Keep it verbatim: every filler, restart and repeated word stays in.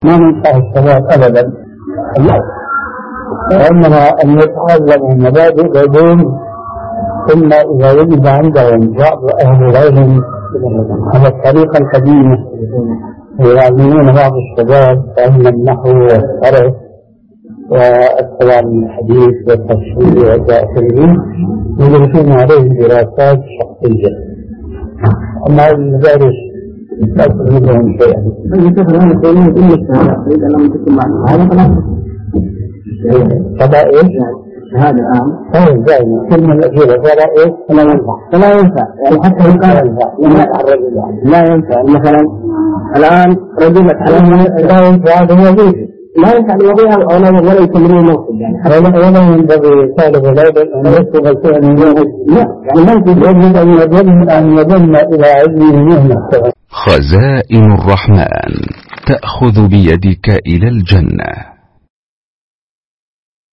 ما ننصح الشباب أبدا، وإنما أن يتعلموا المبادئ بدون، ثم إذا وجد عندهم بعض أهل العلم على الطريقة القديمة يعلمون بعض الشباب علم النحو والصرف والكلام الحديث والتفسير والتأثير، يدرسون عليه دراسات شخصية. أما المدارس لا تفيدهم شيئا. فلا إيش؟ هذا الآن طيب دائما كلمة الأخيرة فلا إيش؟ فلا ينفع فلا ينفع يعني حتى يقال لا ينفع. مثلا الآن رجل لا ينفع هذا وظيفة، لا ينفع الوظيفة أو لا ولا يكملون موقف يعني ولا ينبغي طالب العلم أن يكتب الفعل لا يعني يجب أن يظن أن يظن إلى علمه مهنة. خزائن الرحمن تأخذ بيدك إلى الجنة.